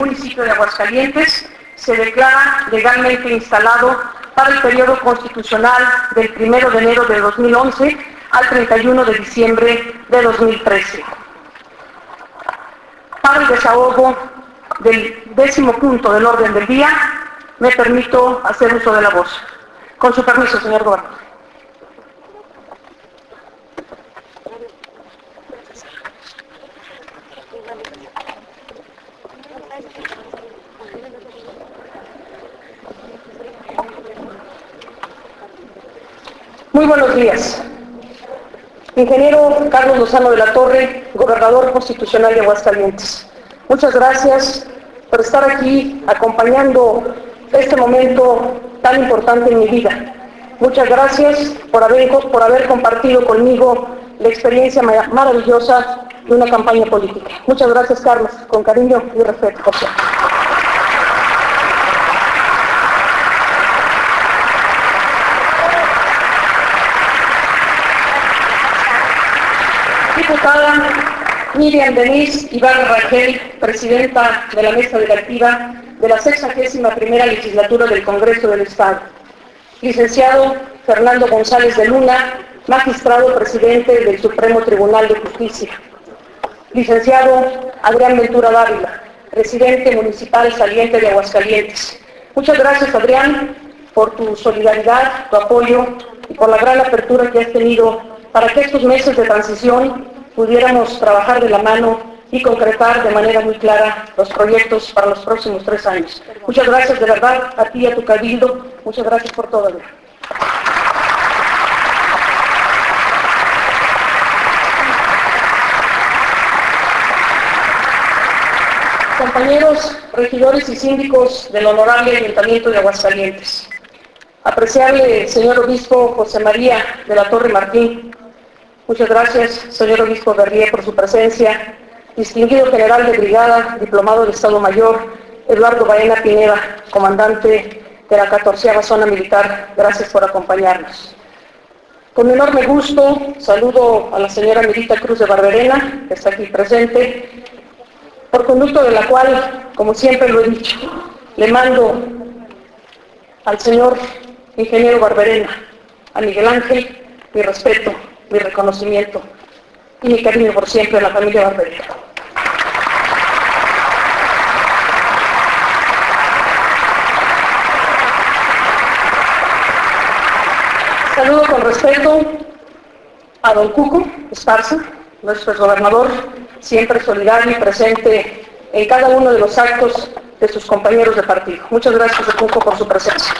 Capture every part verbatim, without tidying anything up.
municipio de Aguascalientes se declara legalmente instalado para el periodo constitucional del primero de enero de dos mil once al treinta y uno de diciembre de dos mil trece. Para el desahogo del décimo punto del orden del día, me permito hacer uso de la voz. Con su permiso, señor gobernador. Muy buenos días. Ingeniero Carlos Lozano de la Torre, gobernador constitucional de Aguascalientes. Muchas gracias por estar aquí acompañando este momento tan importante en mi vida. Muchas gracias por haber, por haber compartido conmigo la experiencia maravillosa de una campaña política. Muchas gracias, Carlos, con cariño y respeto, por cierto. Diputada Miriam Denise Ibarra Rangel, presidenta de la mesa directiva de la sexagésima primera legislatura del Congreso del Estado. Licenciado Fernando González de Luna, magistrado presidente del Supremo Tribunal de Justicia. Licenciado Adrián Ventura Dávila, presidente municipal saliente de Aguascalientes. Muchas gracias, Adrián, por tu solidaridad, tu apoyo y por la gran apertura que has tenido para que estos meses de transición pudiéramos trabajar de la mano y concretar de manera muy clara los proyectos para los próximos tres años. Muchas gracias de verdad a ti y a tu cabildo. Muchas gracias por todo. Compañeros regidores y síndicos del Honorable Ayuntamiento de Aguascalientes. Apreciable señor obispo José María de la Torre Martín. Muchas gracias, señor obispo Berrié, por su presencia. Distinguido general de brigada, diplomado de Estado Mayor, Eduardo Baena Pineda, comandante de la catorceava Zona Militar, gracias por acompañarnos. Con enorme gusto, saludo a la señora Mirita Cruz de Barberena, que está aquí presente, por conducto de la cual, como siempre lo he dicho, le mando al señor ingeniero Barberena, a Miguel Ángel, mi respeto, mi reconocimiento y mi cariño por siempre a la familia Barberena. Saludo con respeto a don Cuco Esparza, nuestro gobernador, siempre solidario y presente en cada uno de los actos de sus compañeros de partido. Muchas gracias, don Cuco, por su presencia.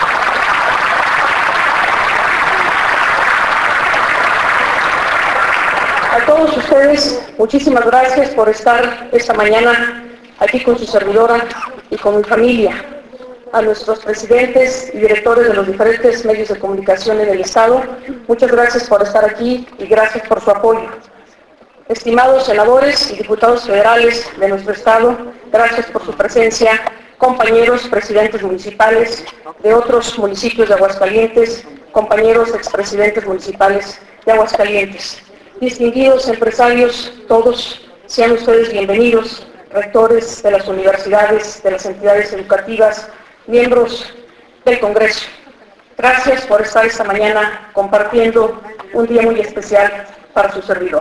A todos ustedes, muchísimas gracias por estar esta mañana aquí con su servidora y con mi familia. A nuestros presidentes y directores de los diferentes medios de comunicación en el Estado, muchas gracias por estar aquí y gracias por su apoyo. Estimados senadores y diputados federales de nuestro Estado, gracias por su presencia. Compañeros presidentes municipales de otros municipios de Aguascalientes, compañeros expresidentes municipales de Aguascalientes. Distinguidos empresarios, todos, sean ustedes bienvenidos, rectores de las universidades, de las entidades educativas, miembros del Congreso. Gracias por estar esta mañana compartiendo un día muy especial para su servidor.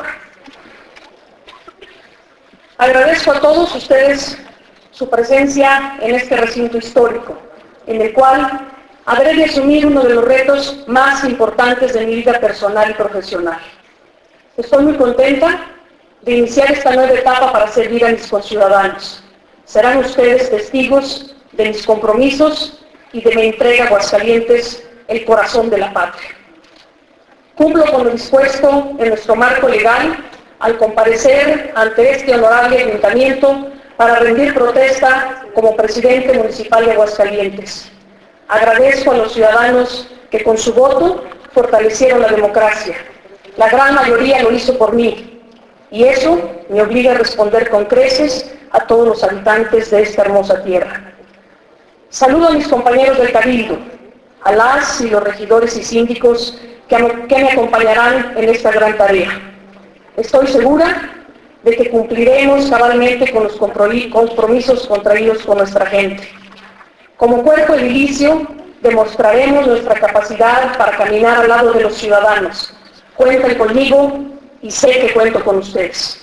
Agradezco a todos ustedes su presencia en este recinto histórico, en el cual habré de asumir uno de los retos más importantes de mi vida personal y profesional. Estoy muy contenta de iniciar esta nueva etapa para servir a mis conciudadanos. Serán ustedes testigos de mis compromisos y de mi entrega a Aguascalientes, el corazón de la patria. Cumplo con lo dispuesto en nuestro marco legal al comparecer ante este honorable ayuntamiento para rendir protesta como presidente municipal de Aguascalientes. Agradezco a los ciudadanos que con su voto fortalecieron la democracia. La gran mayoría lo hizo por mí, y eso me obliga a responder con creces a todos los habitantes de esta hermosa tierra. Saludo a mis compañeros del Cabildo, a las y los regidores y síndicos que me acompañarán en esta gran tarea. Estoy segura de que cumpliremos cabalmente con los compromisos contraídos con nuestra gente. Como cuerpo edilicio, demostraremos nuestra capacidad para caminar al lado de los ciudadanos. Cuenten conmigo y sé que cuento con ustedes.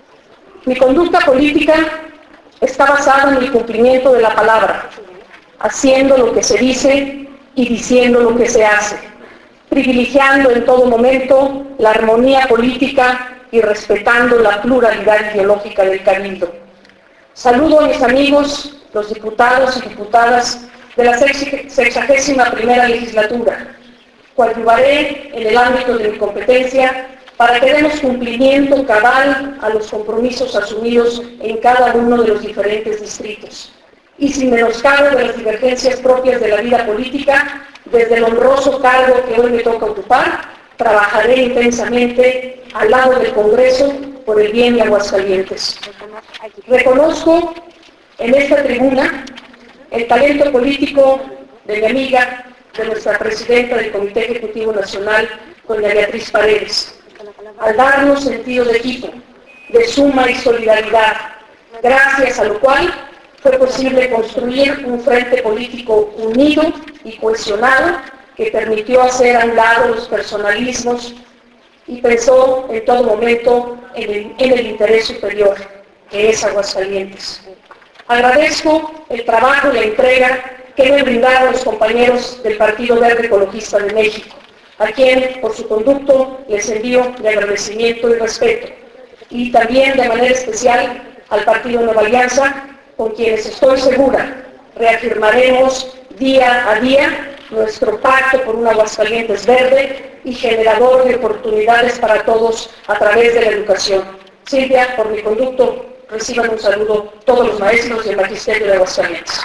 Mi conducta política está basada en el cumplimiento de la palabra, haciendo lo que se dice y diciendo lo que se hace, privilegiando en todo momento la armonía política y respetando la pluralidad ideológica del Cabildo. Saludo a mis amigos, los diputados y diputadas de la sexagésima primera legislatura. Coadyuvaré en el ámbito de mi competencia para que demos cumplimiento cabal a los compromisos asumidos en cada uno de los diferentes distritos. Y sin menoscabo de las divergencias propias de la vida política, desde el honroso cargo que hoy me toca ocupar, trabajaré intensamente al lado del Congreso por el bien de Aguascalientes. Reconozco en esta tribuna el talento político de mi amiga, de nuestra presidenta del Comité Ejecutivo Nacional, doña Beatriz Paredes, al darnos sentido de equipo, de suma y solidaridad, gracias a lo cual fue posible construir un frente político unido y cohesionado que permitió hacer a un lado los personalismos y pensó en todo momento en el, en el interés superior, que es Aguascalientes. Agradezco el trabajo y la entrega que me brindaron los compañeros del Partido Verde Ecologista de México, a quien por su conducto les envío mi agradecimiento y respeto, y también de manera especial al Partido Nueva Alianza, con quienes estoy segura reafirmaremos día a día nuestro pacto por un Aguascalientes verde y generador de oportunidades para todos a través de la educación. Silvia, por mi conducto, reciban un saludo todos los maestros y el magisterio de Aguascalientes.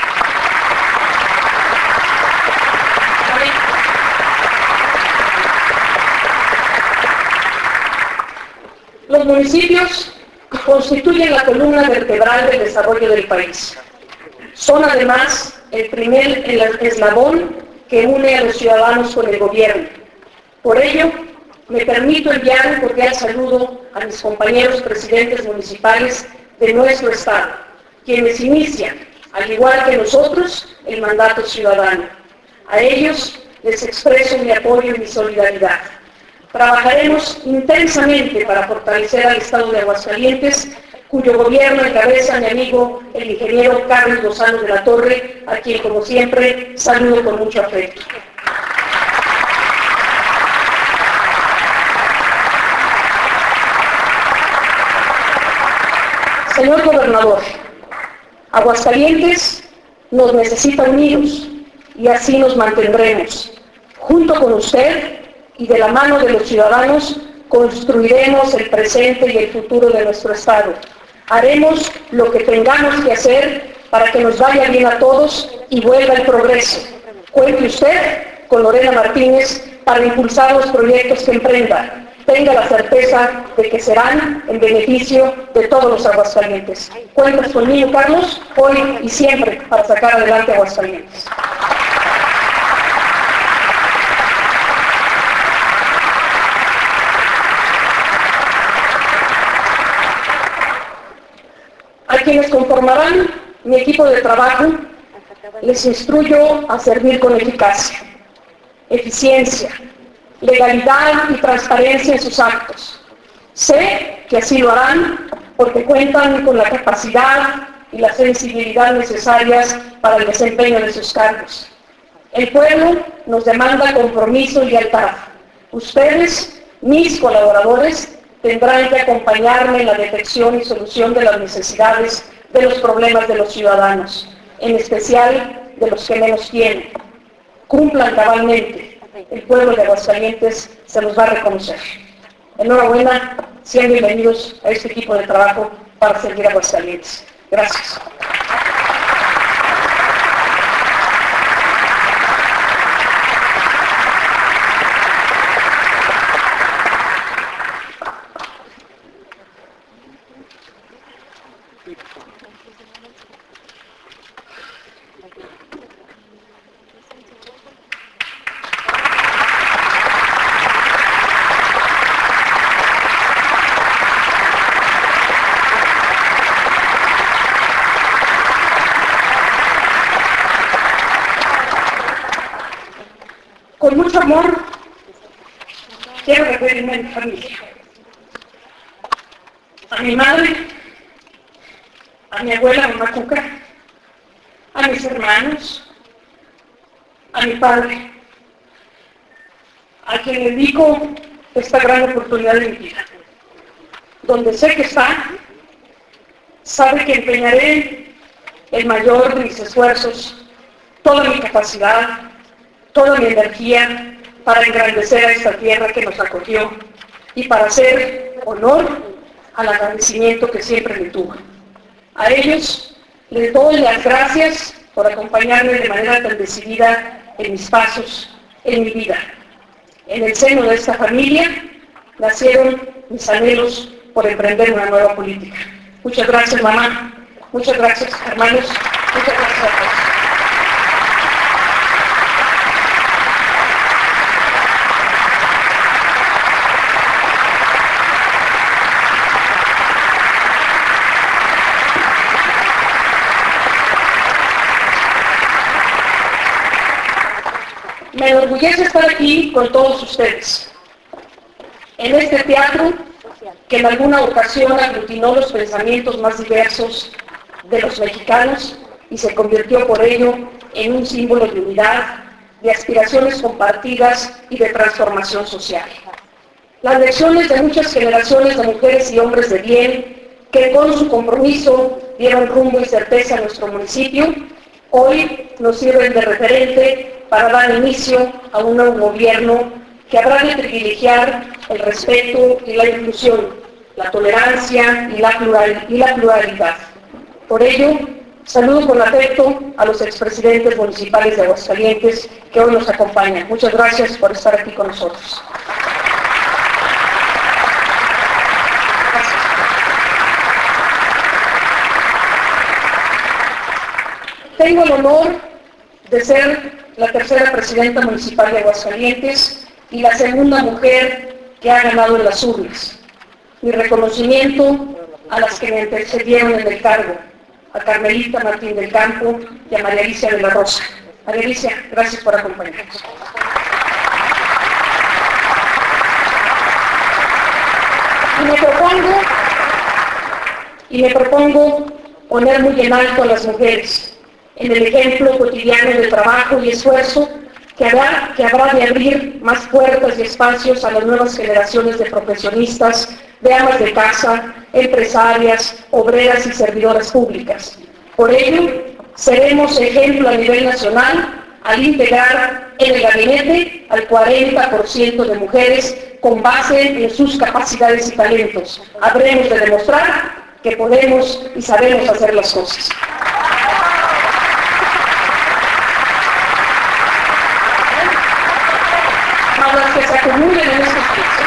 Los municipios constituyen la columna vertebral del desarrollo del país. Son además el primer eslabón que une a los ciudadanos con el gobierno. Por ello, me permito enviar un cordial saludo a mis compañeros presidentes municipales de nuestro estado, quienes inician, al igual que nosotros, el mandato ciudadano. A ellos les expreso mi apoyo y mi solidaridad. Trabajaremos intensamente para fortalecer al Estado de Aguascalientes, cuyo gobierno encabeza mi amigo, el ingeniero Carlos Lozano de la Torre, a quien, como siempre, saludo con mucho afecto. Señor Gobernador, Aguascalientes nos necesita unidos y así nos mantendremos. Junto con usted y de la mano de los ciudadanos construiremos el presente y el futuro de nuestro Estado. Haremos lo que tengamos que hacer para que nos vaya bien a todos y vuelva el progreso. Cuente usted con Lorena Martínez para impulsar los proyectos que emprenda. Tenga la certeza de que serán en beneficio de todos los aguascalientes. Cuentas conmigo, Carlos, hoy y siempre para sacar adelante Aguascalientes. A quienes conformarán mi equipo de trabajo, les instruyo a servir con eficacia, eficiencia, legalidad y transparencia en sus actos. Sé que así lo harán porque cuentan con la capacidad y la sensibilidad necesarias para el desempeño de sus cargos. El pueblo nos demanda compromiso y lealtad. Ustedes, mis colaboradores, tendrán que acompañarme en la detección y solución de las necesidades de los problemas de los ciudadanos, en especial de los que menos tienen. Cumplan cabalmente. El pueblo de Aguascalientes se los va a reconocer. Enhorabuena, sean bienvenidos a este equipo de trabajo para servir a Aguascalientes. Gracias. Con mucho amor quiero referirme a mi familia, a mi madre, a mi abuela, mamá Cuca, a mis hermanos, a mi padre, a quien le dedico esta gran oportunidad de mi vida. Donde sé que está, sabe que empeñaré el mayor de mis esfuerzos, toda mi capacidad, toda mi energía para engrandecer a esta tierra que nos acogió y para hacer honor al agradecimiento que siempre le tuvo. A ellos les doy las gracias por acompañarme de manera tan decidida en mis pasos, en mi vida. En el seno de esta familia nacieron mis anhelos por emprender una nueva política. Muchas gracias, mamá. Muchas gracias, hermanos. Muchas gracias a todos. Me enorgullece estar aquí con todos ustedes, en este teatro que en alguna ocasión aglutinó los pensamientos más diversos de los mexicanos y se convirtió por ello en un símbolo de unidad, de aspiraciones compartidas y de transformación social. Las lecciones de muchas generaciones de mujeres y hombres de bien que con su compromiso dieron rumbo y certeza a nuestro municipio, hoy nos sirven de referente para dar inicio a un nuevo gobierno que habrá de privilegiar el respeto y la inclusión, la tolerancia y la, plural, y la pluralidad. Por ello, saludo con afecto a los expresidentes municipales de Aguascalientes que hoy nos acompañan. Muchas gracias por estar aquí con nosotros. Tengo el honor de ser la tercera presidenta municipal de Aguascalientes y la segunda mujer que ha ganado en las urnas. Mi reconocimiento a las que me antecedieron en el cargo, a Carmelita Martín del Campo y a María Alicia de la Rosa. María Alicia, gracias por acompañarnos. Y me propongo, y me propongo poner muy en alto a las mujeres, en el ejemplo cotidiano de trabajo y esfuerzo que habrá, que habrá de abrir más puertas y espacios a las nuevas generaciones de profesionistas, de amas de casa, empresarias, obreras y servidoras públicas. Por ello, seremos ejemplo a nivel nacional al integrar en el gabinete al cuarenta por ciento de mujeres con base en sus capacidades y talentos. Habremos de demostrar que podemos y sabemos hacer las cosas. Las que se acumulen en estos días.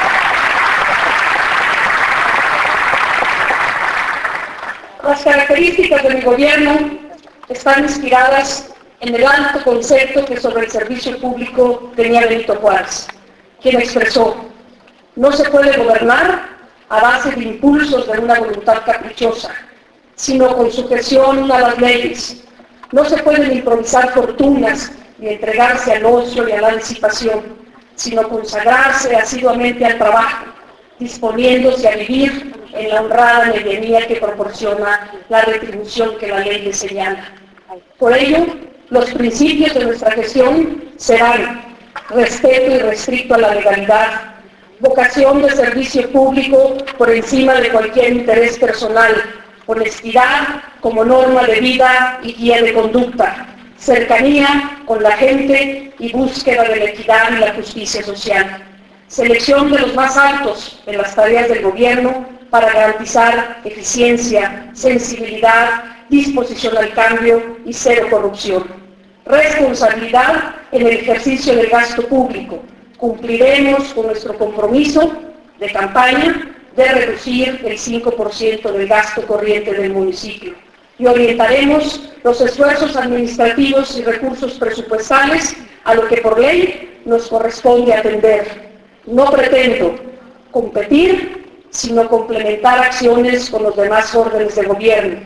Las características de mi gobierno están inspiradas en el alto concepto que sobre el servicio público tenía Benito Juárez, quien expresó: no se puede gobernar a base de impulsos de una voluntad caprichosa, sino con sujeción a las leyes. No se pueden improvisar fortunas ni entregarse al ocio y a la disipación, sino consagrarse asiduamente al trabajo, disponiéndose a vivir en la honrada medianía que proporciona la retribución que la ley le señala. Por ello, los principios de nuestra gestión serán respeto irrestricto a la legalidad, vocación de servicio público por encima de cualquier interés personal, honestidad como norma de vida y guía de conducta, cercanía con la gente y búsqueda de la equidad y la justicia social. Selección de los más altos en las tareas del gobierno para garantizar eficiencia, sensibilidad, disposición al cambio y cero corrupción. Responsabilidad en el ejercicio del gasto público. Cumpliremos con nuestro compromiso de campaña de reducir el cinco por ciento del gasto corriente del municipio y orientaremos los esfuerzos administrativos y recursos presupuestales a lo que por ley nos corresponde atender. No pretendo competir, sino complementar acciones con los demás órdenes de gobierno.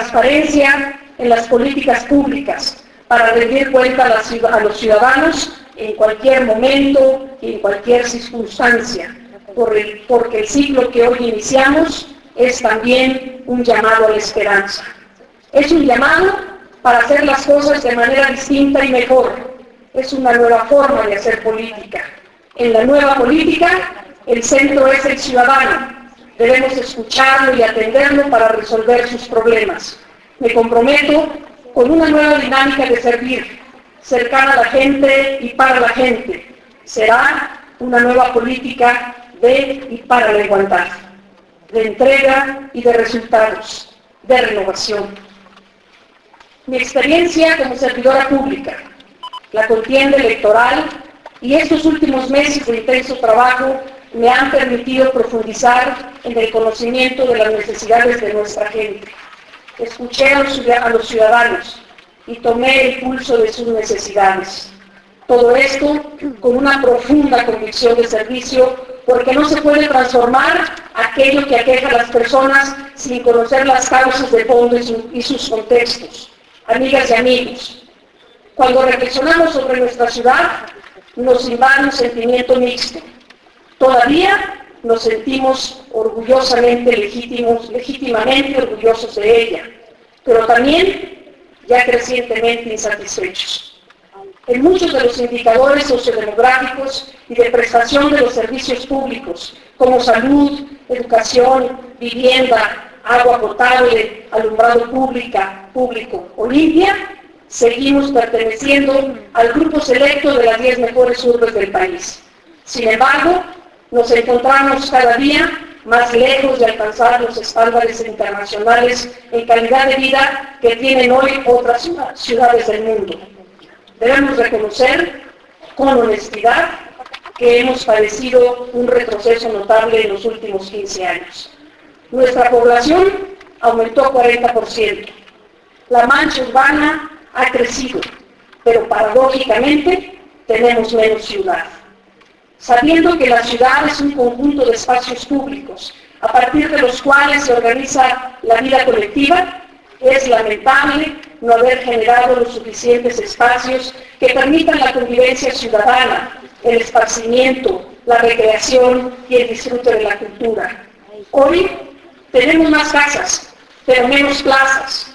Transparencia en las políticas públicas para rendir cuenta a los ciudadanos en cualquier momento y en cualquier circunstancia, por el, porque el ciclo que hoy iniciamos es también un llamado a la esperanza. Es un llamado para hacer las cosas de manera distinta y mejor. Es una nueva forma de hacer política. En la nueva política, el centro es el ciudadano. Debemos escucharlo y atenderlo para resolver sus problemas. Me comprometo con una nueva dinámica de servir, cercana a la gente y para la gente. Será una nueva política de y para la igualdad, de entrega y de resultados, de renovación. Mi experiencia como servidora pública, la contienda electoral y estos últimos meses de intenso trabajo me han permitido profundizar en el conocimiento de las necesidades de nuestra gente. Escuché a los ciudadanos y tomé el pulso de sus necesidades. Todo esto con una profunda convicción de servicio, porque no se puede transformar aquello que aqueja a las personas sin conocer las causas de fondo y sus contextos. Amigas y amigos, cuando reflexionamos sobre nuestra ciudad, nos invade un sentimiento mixto. Todavía nos sentimos orgullosamente legítimos, legítimamente orgullosos de ella, pero también ya crecientemente insatisfechos. En muchos de los indicadores sociodemográficos y de prestación de los servicios públicos, como salud, educación, vivienda, agua potable, alumbrado pública, público o limpia, seguimos perteneciendo al grupo selecto de las diez mejores urbes del país. Sin embargo, nos encontramos cada día más lejos de alcanzar los estándares internacionales en calidad de vida que tienen hoy otras ciudades del mundo. Debemos reconocer con honestidad que hemos padecido un retroceso notable en los últimos quince años. Nuestra población aumentó cuarenta por ciento. La mancha urbana ha crecido, pero paradójicamente tenemos menos ciudad. Sabiendo que la ciudad es un conjunto de espacios públicos, a partir de los cuales se organiza la vida colectiva, es lamentable no haber generado los suficientes espacios que permitan la convivencia ciudadana, el esparcimiento, la recreación y el disfrute de la cultura. Hoy tenemos más casas, pero menos plazas,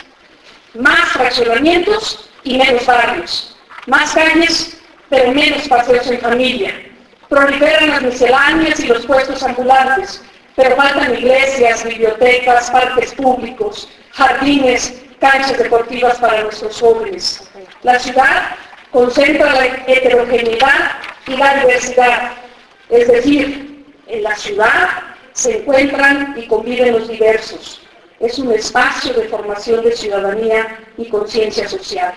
más fraccionamientos y menos barrios, más calles, pero menos paseos en familia. Proliferan las misceláneas y los puestos ambulantes, pero faltan iglesias, bibliotecas, parques públicos, jardines, canchas deportivas para nuestros jóvenes. La ciudad concentra la heterogeneidad y la diversidad, es decir, en la ciudad se encuentran y conviven los diversos. Es un espacio de formación de ciudadanía y conciencia social.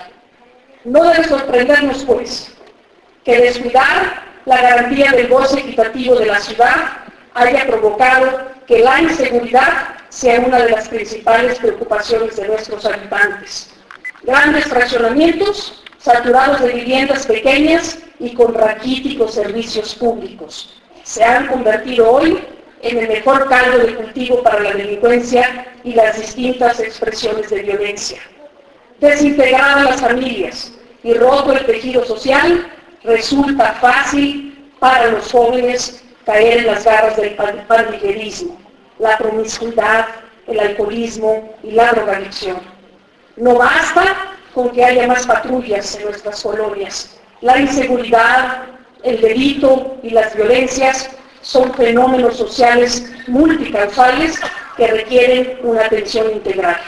No debe sorprendernos, pues, que descuidar la garantía del goce equitativo de la ciudad haya provocado que la inseguridad sea una de las principales preocupaciones de nuestros habitantes. Grandes fraccionamientos saturados de viviendas pequeñas y con raquíticos servicios públicos se han convertido hoy en el mejor caldo de cultivo para la delincuencia y las distintas expresiones de violencia. Desintegradas las familias y roto el tejido social, resulta fácil para los jóvenes caer en las garras del pandillerismo, la promiscuidad, el alcoholismo y la drogadicción. No basta con que haya más patrullas en nuestras colonias. La inseguridad, el delito y las violencias son fenómenos sociales multicausales que requieren una atención integral.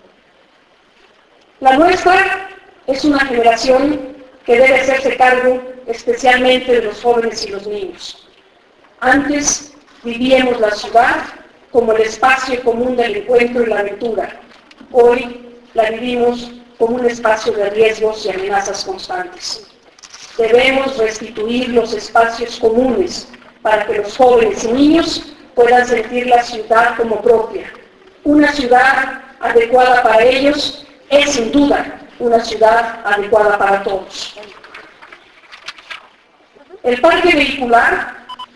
La nuestra es una generación que debe hacerse cargo especialmente de los jóvenes y los niños. Antes vivíamos la ciudad como el espacio común del encuentro y la aventura. Hoy la vivimos como un espacio de riesgos y amenazas constantes. Debemos restituir los espacios comunes para que los jóvenes y niños puedan sentir la ciudad como propia. Una ciudad adecuada para ellos es sin duda una ciudad adecuada para todos. El parque vehicular,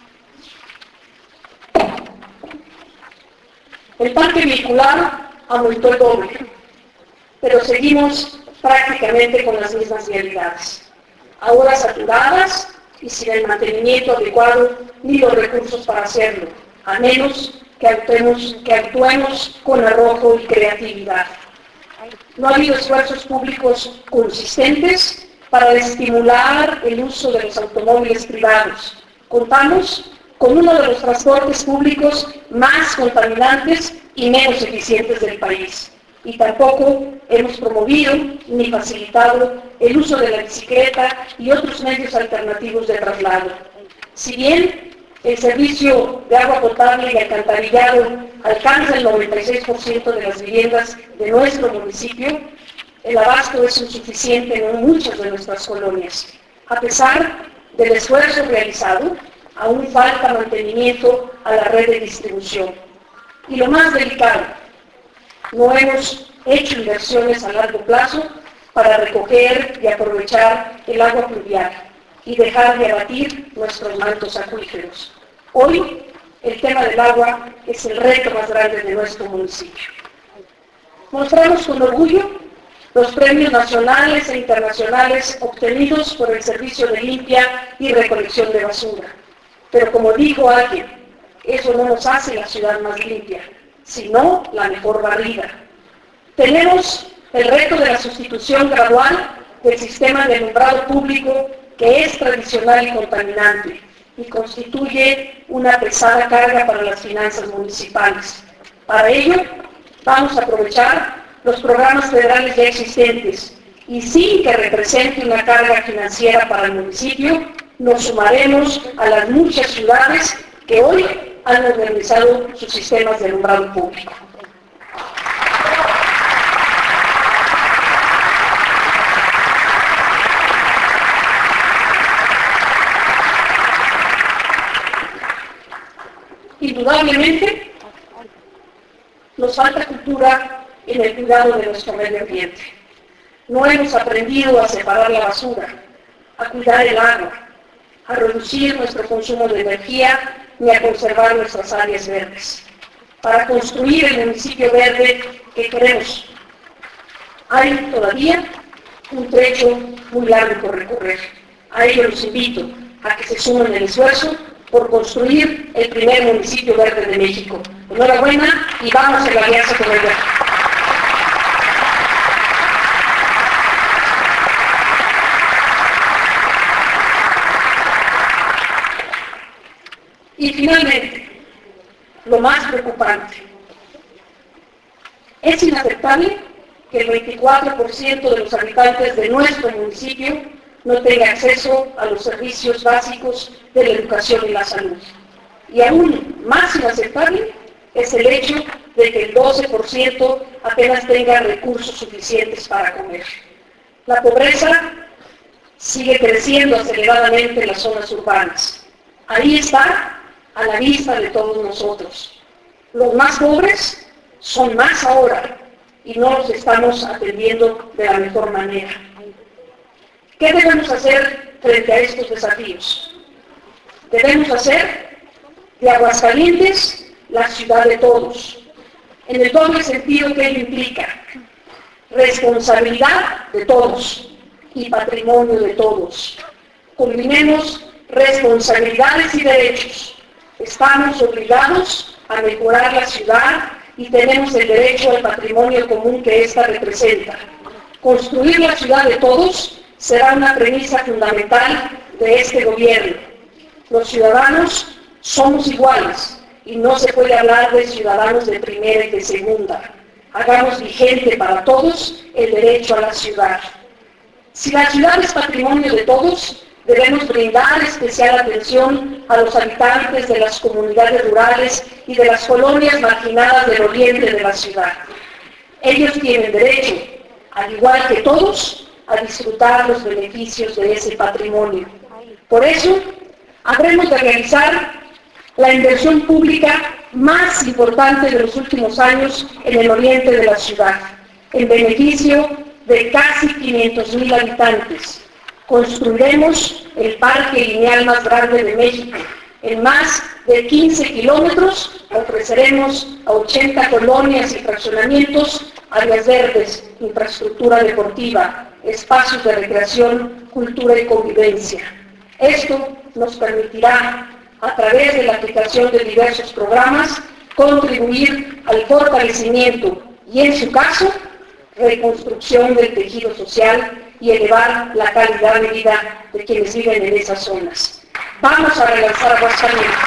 el parque vehicular aumentó el doble, pero seguimos prácticamente con las mismas realidades. ahora saturadas y sin el mantenimiento adecuado ni los recursos para hacerlo, a menos que actuemos, que actuemos con arrojo y creatividad. No ha habido esfuerzos públicos consistentes para estimular el uso de los automóviles privados. Contamos con uno de los transportes públicos más contaminantes y menos eficientes del país. Y tampoco hemos promovido ni facilitado el uso de la bicicleta y otros medios alternativos de traslado. Si bien el servicio de agua potable y alcantarillado alcanza el noventa y seis por ciento de las viviendas de nuestro municipio, el abasto es insuficiente en muchas de nuestras colonias. A pesar del esfuerzo realizado, aún falta mantenimiento a la red de distribución. Y lo más delicado, no hemos hecho inversiones a largo plazo para recoger y aprovechar el agua pluvial y dejar de abatir nuestros mantos acuíferos. Hoy, el tema del agua es el reto más grande de nuestro municipio. Mostramos con orgullo los premios nacionales e internacionales obtenidos por el Servicio de Limpia y Recolección de Basura. Pero como dijo alguien, eso no nos hace la ciudad más limpia, sino la mejor barrida. Tenemos el reto de la sustitución gradual del sistema de alumbrado público que es tradicional y contaminante y constituye una pesada carga para las finanzas municipales. Para ello, vamos a aprovechar los programas federales ya existentes y sin que represente una carga financiera para el municipio, nos sumaremos a las muchas ciudades que hoy han modernizado sus sistemas de alumbrado público. Indudablemente, nos falta cultura en el cuidado de nuestro medio ambiente. No hemos aprendido a separar la basura, a cuidar el agua, a reducir nuestro consumo de energía ni a conservar nuestras áreas verdes. Para construir el municipio verde que queremos, hay todavía un trecho muy largo por recorrer. A ello los invito a que se sumen el esfuerzo por construir el primer municipio verde de México. Enhorabuena y vamos a la alianza con el verde. Y finalmente, lo más preocupante, es inaceptable que el veinticuatro por ciento de los habitantes de nuestro municipio no tenga acceso a los servicios básicos de la educación y la salud. Y aún más inaceptable es el hecho de que el doce por ciento apenas tenga recursos suficientes para comer. La pobreza sigue creciendo aceleradamente en las zonas urbanas. Ahí está, a la vista de todos nosotros. Los más pobres son más ahora y no los estamos atendiendo de la mejor manera. ¿Qué debemos hacer frente a estos desafíos? Debemos hacer de Aguascalientes la ciudad de todos, en el doble sentido que ello implica: responsabilidad de todos y patrimonio de todos. Combinemos responsabilidades y derechos. Estamos obligados a mejorar la ciudad y tenemos el derecho al patrimonio común que ésta representa. Construir la ciudad de todos será una premisa fundamental de este gobierno. Los ciudadanos somos iguales y no se puede hablar de ciudadanos de primera y de segunda. Hagamos vigente para todos el derecho a la ciudad. Si la ciudad es patrimonio de todos, debemos brindar especial atención a los habitantes de las comunidades rurales y de las colonias marginadas del oriente de la ciudad. Ellos tienen derecho, al igual que todos, a disfrutar los beneficios de ese patrimonio. Por eso, habremos de realizar la inversión pública más importante de los últimos años en el oriente de la ciudad, en beneficio de casi quinientos mil habitantes. Construiremos el parque lineal más grande de México. En más de quince kilómetros ofreceremos a ochenta colonias y fraccionamientos áreas verdes, infraestructura deportiva, espacios de recreación, cultura y convivencia. Esto nos permitirá, a través de la aplicación de diversos programas, contribuir al fortalecimiento y, en su caso, reconstrucción del tejido social y elevar la calidad de vida de quienes viven en esas zonas. Vamos a relanzar Aguascalientes.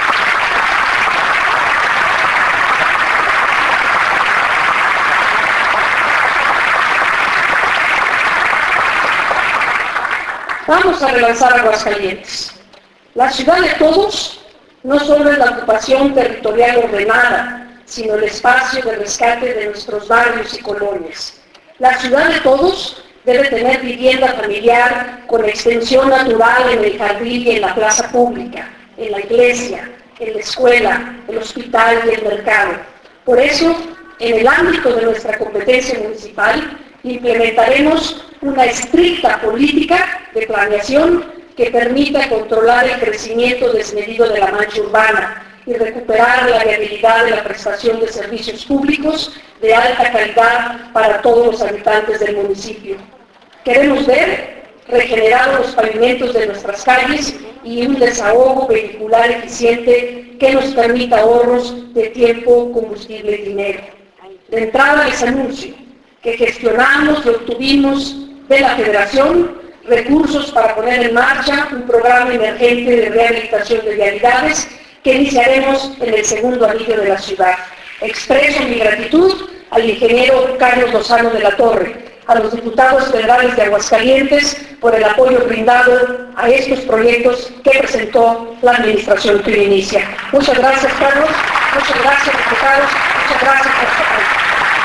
Vamos a relanzar Aguascalientes. La ciudad de todos no solo es la ocupación territorial ordenada, sino el espacio de rescate de nuestros barrios y colonias. La ciudad de todos debe tener vivienda familiar con extensión natural en el jardín y en la plaza pública, en la iglesia, en la escuela, el hospital y el mercado. Por eso, en el ámbito de nuestra competencia municipal, implementaremos una estricta política de planeación que permita controlar el crecimiento desmedido de la mancha urbana y recuperar la viabilidad de la prestación de servicios públicos de alta calidad para todos los habitantes del municipio. Queremos ver regenerados los pavimentos de nuestras calles y un desahogo vehicular eficiente que nos permita ahorros de tiempo, combustible y dinero. De entrada les anuncio que gestionamos y obtuvimos de la Federación recursos para poner en marcha un programa emergente de rehabilitación de vialidades que iniciaremos en el segundo anillo de la ciudad. Expreso mi gratitud al ingeniero Carlos Lozano de la Torre, a los diputados federales de Aguascalientes por el apoyo brindado a estos proyectos que presentó la administración que inicia. Muchas gracias, Carlos. Muchas gracias, diputados. Muchas gracias por su apoyo.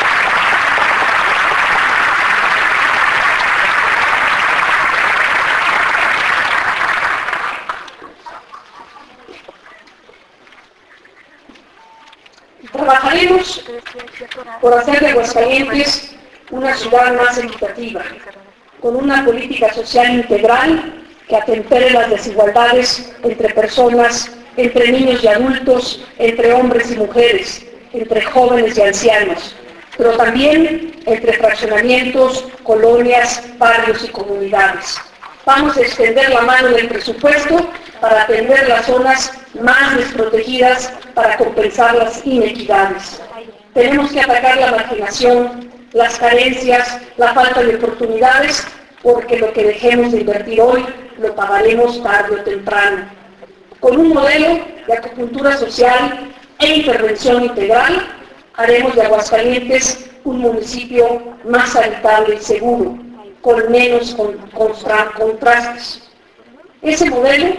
Trabajaremos por hacer de Aguascalientes una ciudad más equitativa, con una política social integral que atempere las desigualdades entre personas, entre niños y adultos, entre hombres y mujeres, entre jóvenes y ancianos, pero también entre fraccionamientos, colonias, barrios y comunidades. Vamos a extender la mano del presupuesto para atender las zonas más desprotegidas para compensar las inequidades. Tenemos que atacar la marginación, las carencias, la falta de oportunidades, porque lo que dejemos de invertir hoy lo pagaremos tarde o temprano. Con un modelo de acupuntura social e intervención integral, haremos de Aguascalientes un municipio más habitable y seguro, con menos contra contrastes. Ese modelo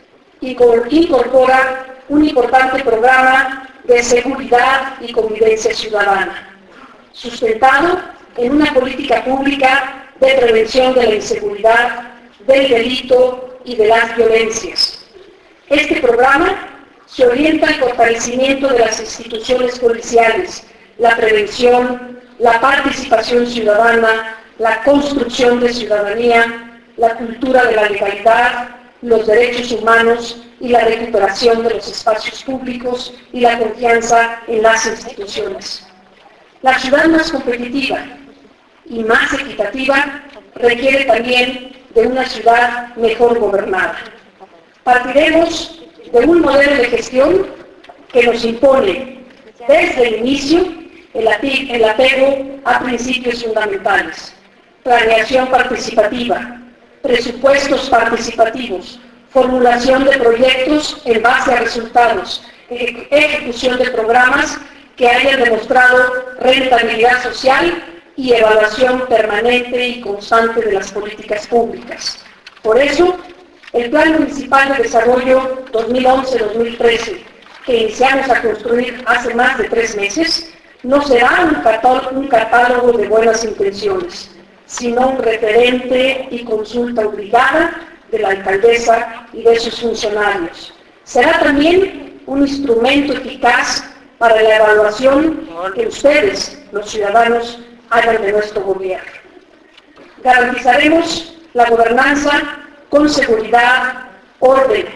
incorpora un importante programa de seguridad y convivencia ciudadana, sustentado en una política pública de prevención de la inseguridad, del delito y de las violencias. Este programa se orienta al fortalecimiento de las instituciones policiales, la prevención, la participación ciudadana, la construcción de ciudadanía, la cultura de la legalidad, los derechos humanos y la recuperación de los espacios públicos y la confianza en las instituciones. La ciudad más competitiva y más equitativa requiere también de una ciudad mejor gobernada. Partiremos de un modelo de gestión que nos impone desde el inicio el apego a principios fundamentales: planeación participativa, presupuestos participativos, formulación de proyectos en base a resultados, ejecución de programas que hayan demostrado rentabilidad social y evaluación permanente y constante de las políticas públicas. Por eso, el Plan Municipal de Desarrollo dos mil once a dos mil trece, que iniciamos a construir hace más de tres meses, no será un catálogo, un catálogo de buenas intenciones, sino un referente y consulta obligada de la alcaldesa y de sus funcionarios. Será también un instrumento eficaz para la evaluación que ustedes, los ciudadanos, hagan de nuestro gobierno. Garantizaremos la gobernanza con seguridad, orden,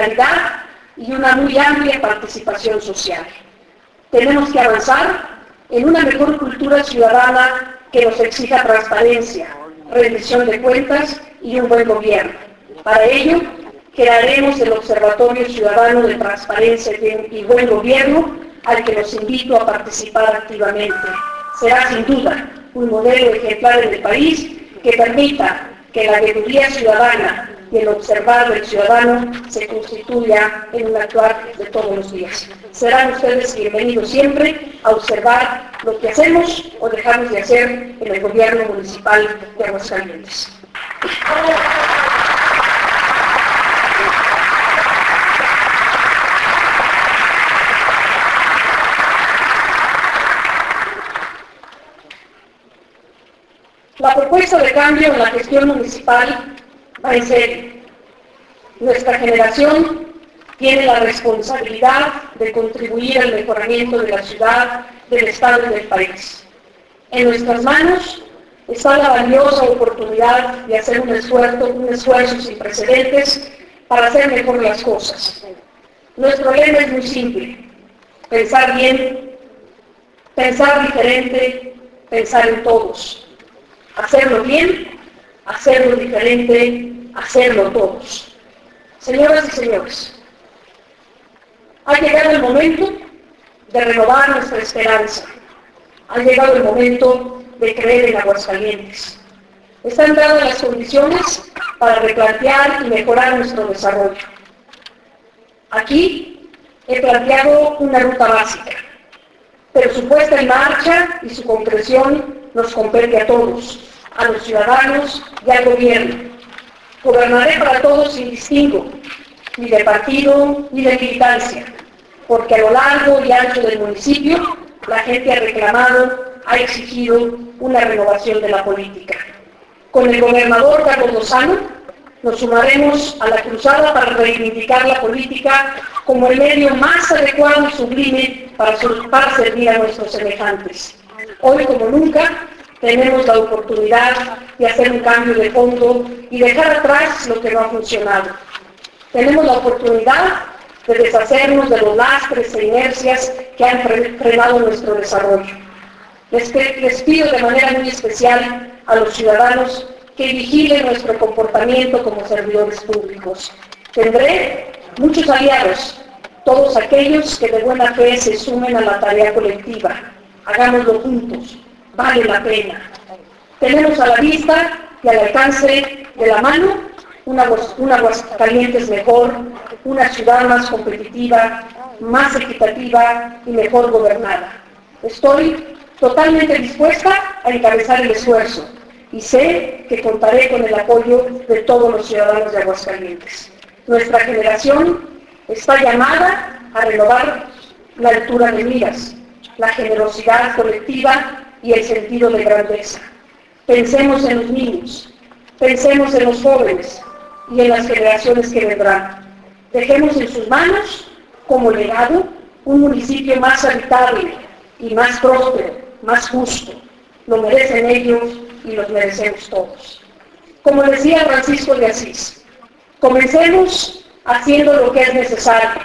legalidad y una muy amplia participación social. Tenemos que avanzar en una mejor cultura ciudadana que nos exija transparencia, rendición de cuentas y un buen gobierno. Para ello, crearemos el Observatorio Ciudadano de Transparencia y Buen Gobierno, al que los invito a participar activamente. Será sin duda un modelo ejemplar en el país que permita que la veeduría ciudadana y el observar del ciudadano se constituya en un actuar de todos los días. Serán ustedes bienvenidos siempre a observar lo que hacemos o dejamos de hacer en el gobierno municipal de Aguascalientes. La propuesta de cambio en la gestión municipal va en serio. Nuestra generación tiene la responsabilidad de contribuir al mejoramiento de la ciudad, del Estado y del país. En nuestras manos está la valiosa oportunidad de hacer un esfuerzo, un esfuerzo sin precedentes para hacer mejor las cosas. Nuestro lema es muy simple: pensar bien, pensar diferente, pensar en todos. Hacerlo bien, hacerlo diferente, hacerlo todos. Señoras y señores, ha llegado el momento de renovar nuestra esperanza. Ha llegado el momento de creer en Aguascalientes. Están dadas las condiciones para replantear y mejorar nuestro desarrollo. Aquí he planteado una ruta básica, pero su puesta en marcha y su concreción nos compete a todos, a los ciudadanos y al gobierno. Gobernaré para todos sin distingo, ni de partido ni de militancia, porque a lo largo y ancho del municipio la gente ha reclamado, ha exigido una renovación de la política. Con el gobernador Carlos Lozano nos sumaremos a la cruzada para reivindicar la política como el medio más adecuado y sublime para, para servir a nuestros semejantes. Hoy como nunca tenemos la oportunidad de hacer un cambio de fondo y dejar atrás lo que no ha funcionado. Tenemos la oportunidad de deshacernos de los lastres e inercias que han frenado nuestro desarrollo. Les, les pido de manera muy especial a los ciudadanos que vigilen nuestro comportamiento como servidores públicos. Tendré muchos aliados, todos aquellos que de buena fe se sumen a la tarea colectiva. Hagámoslo juntos, vale la pena. Tenemos a la vista y al alcance de la mano una, una Aguascalientes mejor, una ciudad más competitiva, más equitativa y mejor gobernada. Estoy totalmente dispuesta a encabezar el esfuerzo y sé que contaré con el apoyo de todos los ciudadanos de Aguascalientes. Nuestra generación está llamada a renovar la altura de miras, la generosidad colectiva y el sentido de grandeza. Pensemos en los niños, pensemos en los jóvenes y en las generaciones que vendrán. Dejemos en sus manos, como legado, un municipio más habitable y más próspero, más justo. Lo merecen ellos y los merecemos todos. Como decía Francisco de Asís, comencemos haciendo lo que es necesario,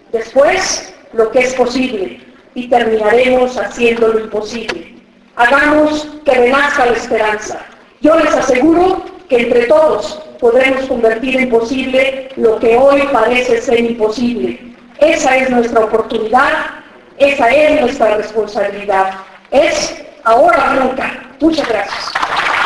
después lo que es posible y terminaremos haciendo lo imposible. Hagamos que renazca la esperanza. Yo les aseguro que entre todos podremos convertir en posible lo que hoy parece ser imposible. Esa es nuestra oportunidad, esa es nuestra responsabilidad. Es ahora o nunca. Muchas gracias.